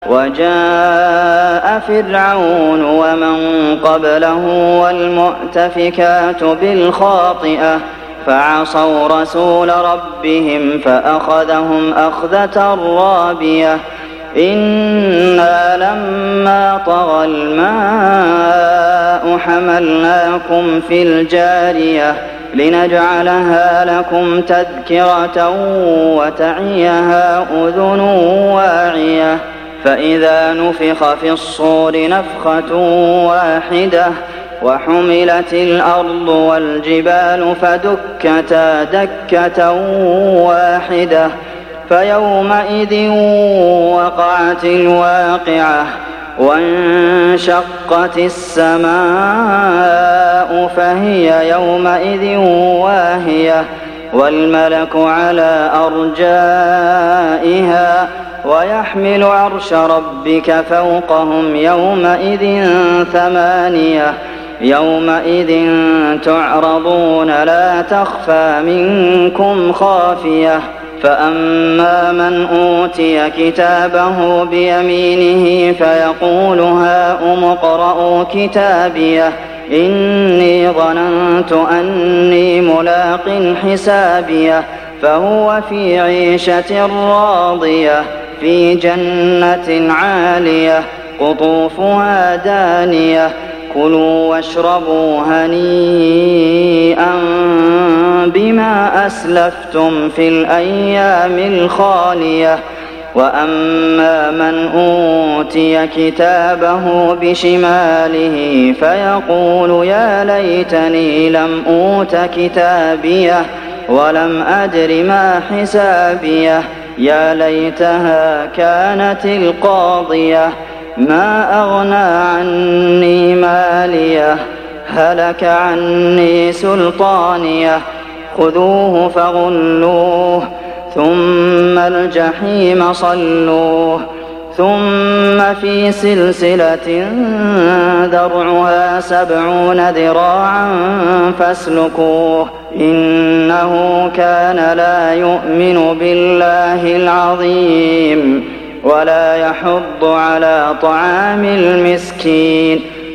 وجاء فرعون ومن قبله والمؤتفكات بالخاطئة فعصوا رسول ربهم فأخذهم أخذة رابية إنا لما طغى الماء حملناكم في الجارية لنجعلها لكم تذكرة وتعيها أذن واعية فإذا نفخ في الصور نفخة واحدة وحملت الأرض والجبال فدكتا دكة واحدة فيومئذ وقعت الواقعة وانشقت السماء فهي يومئذ واهية والملك على أرجائها ويحمل عرش ربك فوقهم يومئذ ثمانية يومئذ تعرضون لا تخفى منكم خافية فأما من أوتي كتابه بيمينه فيقول هاؤم اقرءوا كتابيه إني ظننت أني ملاق حسابيه فهو في عيشة راضية في جنة عالية قطوفها دانية كلوا واشربوا هنيئا بما أسلفتم في الأيام الخالية وأما من أوتي كتابه بشماله فيقول يا ليتني لم أوت كتابيه ولم أدر ما حسابيه يا ليتها كانت القاضية ما أغنى عني ماليه هلك عني سلطانيه خذوه فغلوه ثم الجحيم صلوه ثم في سلسلة ذرعها 70 ذراعا فاسلكوه إنه كان لا يؤمن بالله العظيم ولا يحض على طعام المسكين